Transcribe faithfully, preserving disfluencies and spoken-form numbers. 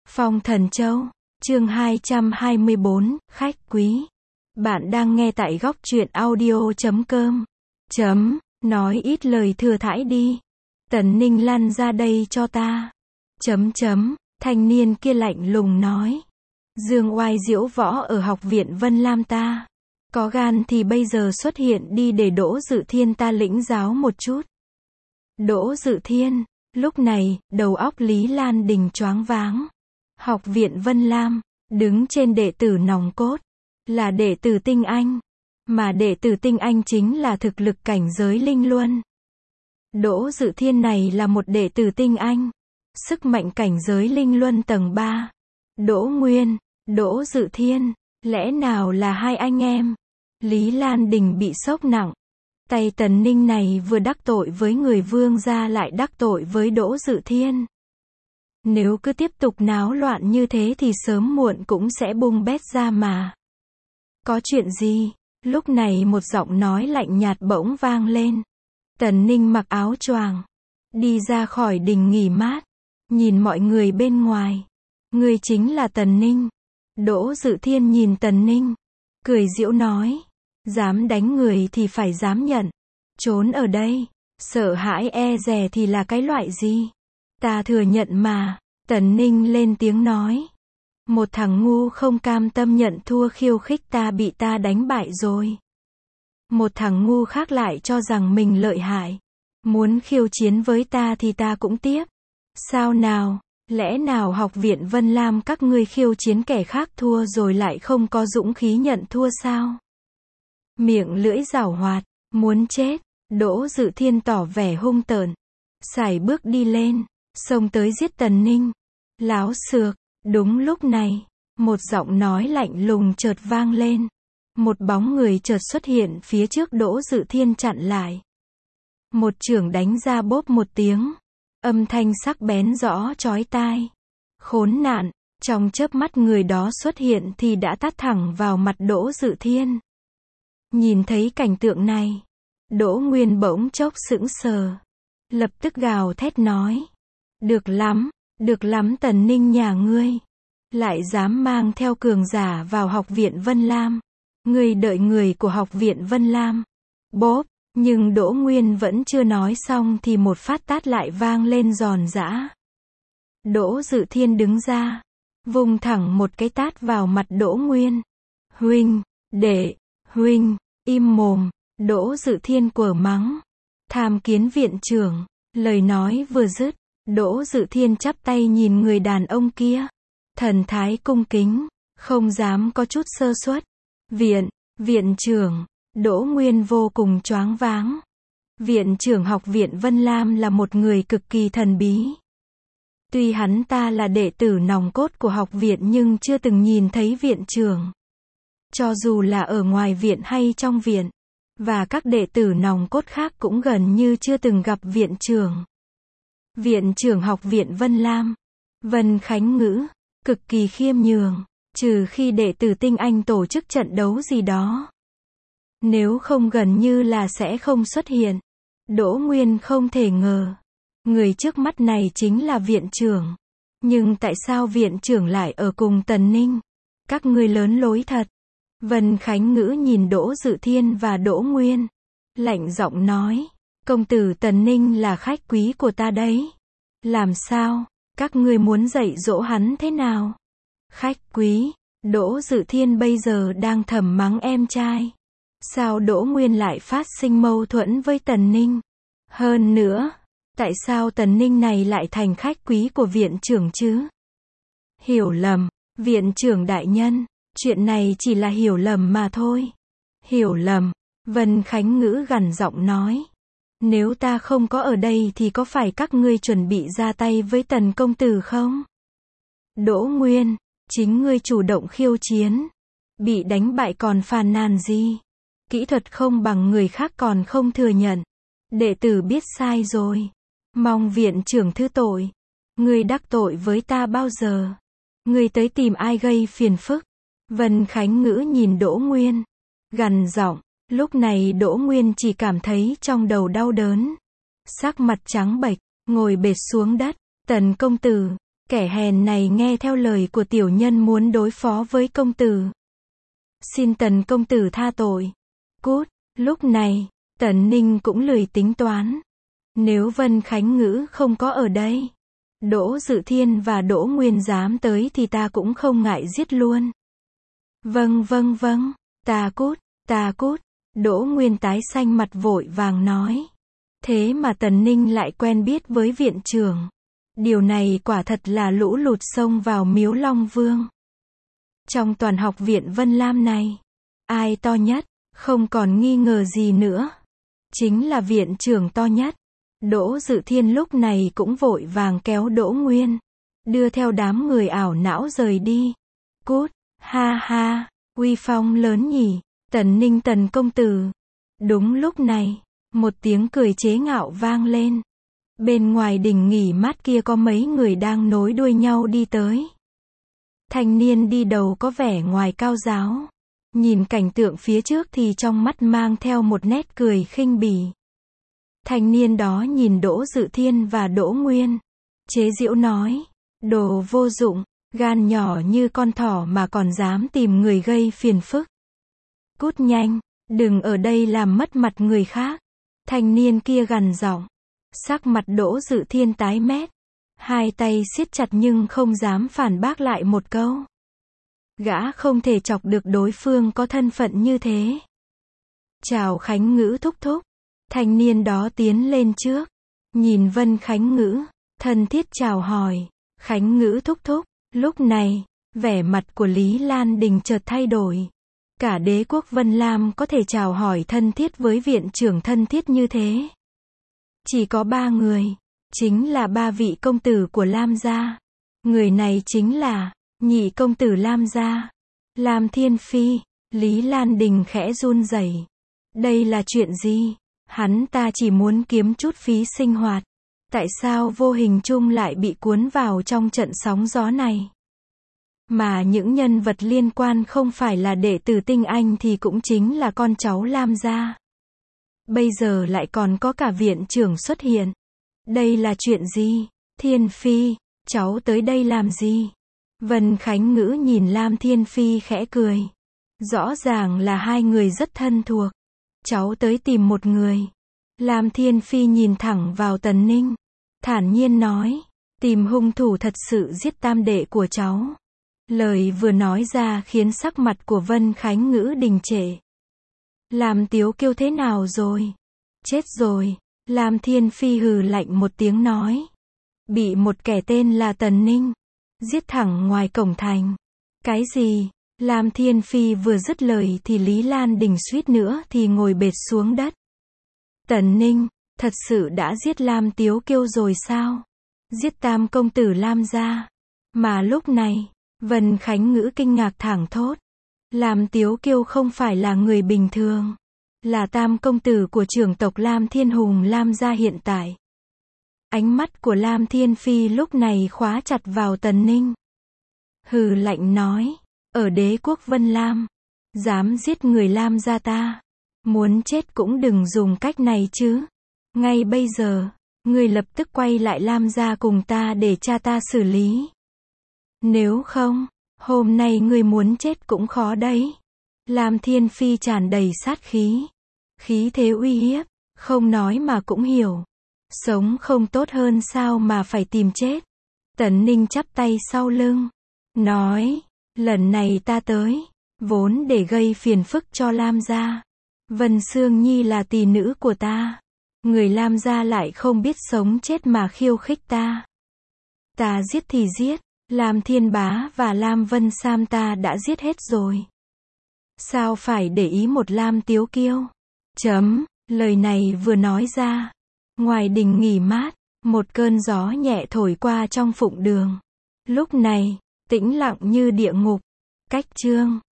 Phong Thần Châu, chương hai trăm hai mươi bốn, khách quý. Bạn đang nghe tại góc truyện audio chấm com. Chấm, nói ít lời thừa thãi đi. Tần Ninh lăn ra đây cho ta. Chấm chấm, thanh niên kia lạnh lùng nói. Dương oai diễu võ ở học viện Vân Lam ta. Có gan thì bây giờ xuất hiện đi để Đỗ Dự Thiên ta lĩnh giáo một chút. Đỗ Dự Thiên, lúc này, đầu óc Lý Lan Đình choáng váng. Học viện Vân Lam, đứng trên đệ tử nòng cốt, là đệ tử tinh anh. Mà đệ tử tinh anh chính là thực lực cảnh giới linh luân. Đỗ Dự Thiên này là một đệ tử tinh anh. Sức mạnh cảnh giới linh luân tầng ba. Đỗ Nguyên, Đỗ Dự Thiên, lẽ nào là hai anh em? Lý Lan Đình bị sốc nặng. Tay Tần Ninh này vừa đắc tội với người Vương gia lại đắc tội với Đỗ Dự Thiên. Nếu cứ tiếp tục náo loạn như thế thì sớm muộn cũng sẽ bung bét ra mà. Có chuyện gì? Lúc này một giọng nói lạnh nhạt bỗng vang lên. Tần Ninh mặc áo choàng, đi ra khỏi đình nghỉ mát, nhìn mọi người bên ngoài. Người chính là Tần Ninh. Đỗ Dự Thiên nhìn Tần Ninh, cười giễu nói. Dám đánh người thì phải dám nhận. Trốn ở đây, sợ hãi e dè thì là cái loại gì? Ta thừa nhận mà. Tần Ninh lên tiếng nói. Một thằng ngu không cam tâm nhận thua khiêu khích ta bị ta đánh bại rồi. Một thằng ngu khác lại cho rằng mình lợi hại. Muốn khiêu chiến với ta thì ta cũng tiếp. Sao nào? Lẽ nào học viện Vân Lam các ngươi khiêu chiến kẻ khác thua rồi lại không có dũng khí nhận thua sao? Miệng lưỡi giảo hoạt, muốn chết. Đỗ Dự Thiên tỏ vẻ hung tợn, sải bước đi lên, xông tới giết Tần Ninh. Láo xược. Đúng lúc này, một giọng nói lạnh lùng chợt vang lên. Một bóng người chợt xuất hiện phía trước Đỗ Dự Thiên chặn lại. Một chưởng đánh ra bốp một tiếng, âm thanh sắc bén rõ chói tai. Khốn nạn, trong chớp mắt người đó xuất hiện thì đã tát thẳng vào mặt Đỗ Dự Thiên. Nhìn thấy cảnh tượng này, Đỗ Nguyên bỗng chốc sững sờ, lập tức gào thét nói. Được lắm, được lắm Tần Ninh nhà ngươi. Lại dám mang theo cường giả vào học viện Vân Lam. Ngươi đợi người của học viện Vân Lam. Bốp, nhưng Đỗ Nguyên vẫn chưa nói xong thì một phát tát lại vang lên giòn giã. Đỗ Dự Thiên đứng ra, vung thẳng một cái tát vào mặt Đỗ Nguyên. Huynh, đệ, huynh, im mồm. Đỗ Dự Thiên quở mắng. Tham kiến viện trưởng. Lời nói vừa dứt, Đỗ Dự Thiên chắp tay nhìn người đàn ông kia. Thần thái cung kính, không dám có chút sơ suất. Viện, viện trưởng. Đỗ Nguyên vô cùng choáng váng. Viện trưởng học viện Vân Lam là một người cực kỳ thần bí. Tuy hắn ta là đệ tử nòng cốt của học viện nhưng chưa từng nhìn thấy viện trưởng. Cho dù là ở ngoài viện hay trong viện, và các đệ tử nòng cốt khác cũng gần như chưa từng gặp viện trưởng. Viện trưởng học viện Vân Lam, Vân Khánh Ngữ, cực kỳ khiêm nhường, trừ khi đệ tử tinh anh tổ chức trận đấu gì đó. Nếu không gần như là sẽ không xuất hiện. Đỗ Nguyên không thể ngờ, người trước mắt này chính là viện trưởng. Nhưng tại sao viện trưởng lại ở cùng Tần Ninh? Các ngươi lớn lối thật. Vân Khánh Ngữ nhìn Đỗ Dự Thiên và Đỗ Nguyên, lạnh giọng nói. Công tử Tần Ninh là khách quý của ta đấy. Làm sao? Các ngươi muốn dạy dỗ hắn thế nào? Khách quý? Đỗ Dự Thiên bây giờ đang thầm mắng em trai. Sao Đỗ Nguyên lại phát sinh mâu thuẫn với Tần Ninh? Hơn nữa, tại sao Tần Ninh này lại thành khách quý của viện trưởng chứ? Hiểu lầm, viện trưởng đại nhân, chuyện này chỉ là hiểu lầm mà thôi. Hiểu lầm, Vân Khánh Ngữ gằn giọng nói. Nếu ta không có ở đây thì có phải các ngươi chuẩn bị ra tay với Tần công tử không? Đỗ Nguyên, chính ngươi chủ động khiêu chiến. Bị đánh bại còn phàn nàn gì? Kỹ thuật không bằng người khác còn không thừa nhận. Đệ tử biết sai rồi. Mong viện trưởng thứ tội. Ngươi đắc tội với ta bao giờ? Ngươi tới tìm ai gây phiền phức? Vân Khánh Ngữ nhìn Đỗ Nguyên, gằn giọng. Lúc này Đỗ Nguyên chỉ cảm thấy trong đầu đau đớn. Sắc mặt trắng bệch, ngồi bệt xuống đất. Tần công tử, Kẻ hèn này nghe theo lời của tiểu nhân muốn đối phó với công tử. Xin Tần công tử tha tội. Cút. Lúc này, Tần Ninh cũng lười tính toán. Nếu Vân Khánh Ngữ không có ở đây, Đỗ Dự Thiên và Đỗ Nguyên dám tới thì ta cũng không ngại giết luôn. Vâng vâng vâng, ta cút, ta cút. Đỗ Nguyên tái xanh mặt vội vàng nói. Thế mà Tần Ninh lại quen biết với viện trưởng. Điều này quả thật là lũ lụt xông vào miếu Long Vương. Trong toàn học viện Vân Lam này, ai to nhất, không còn nghi ngờ gì nữa. Chính là viện trưởng to nhất. Đỗ Dự Thiên lúc này cũng vội vàng kéo Đỗ Nguyên, đưa theo đám người ảo não rời đi. Cút, ha ha, uy phong lớn nhỉ, Tần Ninh Tần công tử. Đúng lúc này, một tiếng cười chế ngạo vang lên. Bên ngoài đình nghỉ mát kia có mấy người đang nối đuôi nhau đi tới. Thanh niên đi đầu có vẻ ngoài cao giáo. Nhìn cảnh tượng phía trước thì trong mắt mang theo một nét cười khinh bỉ. Thanh niên đó nhìn Đỗ Dự Thiên và Đỗ Nguyên, chế giễu nói, đồ vô dụng, gan nhỏ như con thỏ mà còn dám tìm người gây phiền phức. Cút nhanh, đừng ở đây làm mất mặt người khác. Thanh niên kia gằn giọng. Sắc mặt Đỗ Dự Thiên tái mét, hai tay siết chặt nhưng không dám phản bác lại một câu. Gã không thể chọc được đối phương có thân phận như thế. Chào Khánh Ngữ thúc thúc. Thanh niên đó tiến lên trước, nhìn Vân Khánh Ngữ, thân thiết chào hỏi. Khánh Ngữ thúc thúc. Lúc này, vẻ mặt của Lý Lan Đình chợt thay đổi. Cả đế quốc Vân Lam có thể chào hỏi thân thiết với viện trưởng thân thiết như thế. Chỉ có ba người, chính là ba vị công tử của Lam gia. Người này chính là nhị công tử Lam gia, Lam Thiên Phi. Lý Lan Đình khẽ run rẩy. Đây là chuyện gì? Hắn ta chỉ muốn kiếm chút phí sinh hoạt. Tại sao vô hình chung lại bị cuốn vào trong trận sóng gió này? Mà những nhân vật liên quan không phải là đệ tử tinh anh thì cũng chính là con cháu Lam gia. Bây giờ lại còn có cả viện trưởng xuất hiện. Đây là chuyện gì? Thiên Phi, cháu tới đây làm gì? Vân Khánh Ngữ nhìn Lam Thiên Phi khẽ cười. Rõ ràng là hai người rất thân thuộc. Cháu tới tìm một người. Lam Thiên Phi nhìn thẳng vào Tần Ninh, thản nhiên nói, tìm hung thủ thật sự giết tam đệ của cháu. Lời vừa nói ra khiến sắc mặt của Vân Khánh Ngữ đình trệ. Làm Tiếu Kiêu thế nào rồi? Chết rồi. Lam Thiên Phi hừ lạnh một tiếng nói. Bị một kẻ tên là Tần Ninh giết thẳng ngoài cổng thành. Cái gì? Lam Thiên Phi vừa dứt lời thì Lý Lan Đình suýt nữa thì ngồi bệt xuống đất. Tần Ninh, thật sự đã giết Lam Tiếu Kiêu rồi sao? Giết tam công tử Lam gia. Mà lúc này, Vân Khánh Ngữ kinh ngạc thảng thốt. Lam Tiếu Kiêu không phải là người bình thường. Là tam công tử của trưởng tộc Lam Thiên Hùng Lam gia hiện tại. Ánh mắt của Lam Thiên Phi lúc này khóa chặt vào Tần Ninh. Hừ lạnh nói, ở đế quốc Vân Lam, dám giết người Lam gia ta. Muốn chết cũng đừng dùng cách này chứ. Ngay bây giờ, ngươi lập tức quay lại Lam gia cùng ta để cha ta xử lý. Nếu không, hôm nay ngươi muốn chết cũng khó đấy. Lam Thiên Phi tràn đầy sát khí. Khí thế uy hiếp, không nói mà cũng hiểu. Sống không tốt hơn sao mà phải tìm chết. Tần Ninh chắp tay sau lưng, nói, lần này ta tới, vốn để gây phiền phức cho Lam gia. Vân Sương Nhi là tỷ nữ của ta. Người Lam gia lại không biết sống chết mà khiêu khích ta. Ta giết thì giết, Lam Thiên Bá và Lam Vân Sam ta đã giết hết rồi. Sao phải để ý một Lam Tiếu Kiêu? Chấm, lời này vừa nói ra. Ngoài đình nghỉ mát, một cơn gió nhẹ thổi qua trong phụng đường. Lúc này, tĩnh lặng như địa ngục. Cách chương